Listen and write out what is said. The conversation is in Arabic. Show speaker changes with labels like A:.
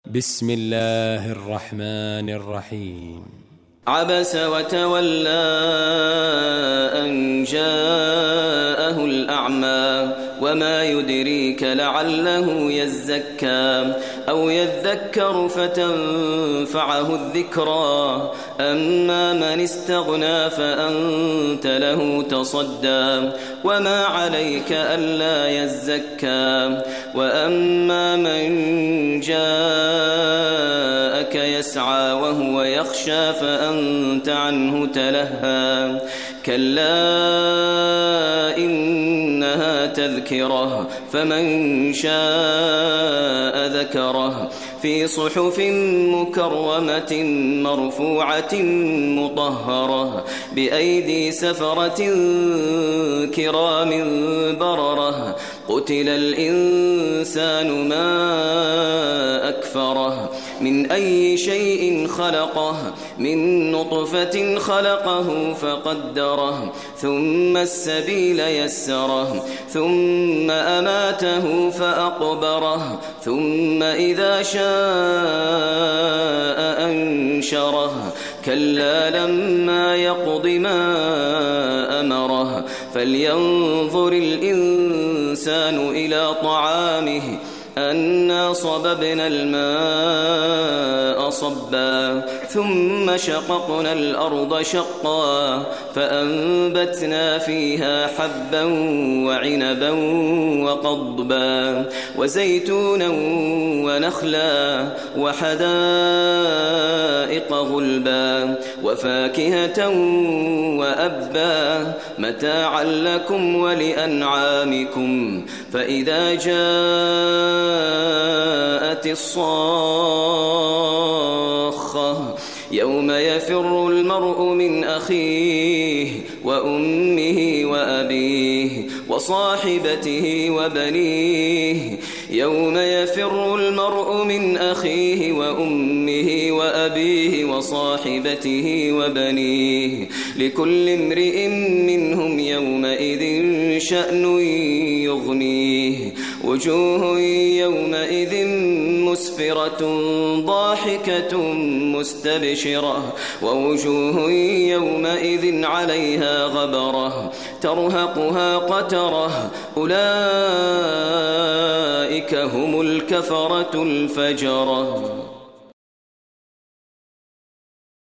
A: بسم الله الرحمن الرحيم.
B: عبس وتولى أن جاءه الأعمى وما يدريك لعله يزكى أو يذكر فتنفعه الذكرى أما من استغنى فأنت له تصدى وما عليك ألا يزكى وأما من جاءك يسعى وهو يخشى فأنت عنه تلهى كلا إنها تذكرة فمن شاء ذكره في صحف مكرمة مرفوعة مطهرة بأيدي سفرة كرام بررة قتل الإنسان ما أكفره من أي شيء خلقه من نطفة خلقه فقدره ثم السبيل يسره ثم أماته فأقبره ثم إذا شاء أنشره كلا لما يقض ما أمره فلينظر الإنسان إلى طعامه أنا صببنا الماء صبا ثم شققنا الأرض شقا فأنبتنا فيها حبا وعنبا وقضبا وزيتونا ونخلا وحدائق غلبا وفاكهة وأبا متاعا لكم ولأنعامكم فإذا جاءت الصاخة يوم يفر المرء من أخيه وأمه وأبيه وصاحبته وبنيه يوم يفر المرء من أخيه وأمه وأبيه وصاحبته وبنيه لكل امرئ منهم يومئذ شأن يغنيه وجوه يومئذ مسفرة ضاحكة مستبشرة ووجوه يومئذ عليها غبرة ترهقها قترة أولئك هم الكفرة الفجرة.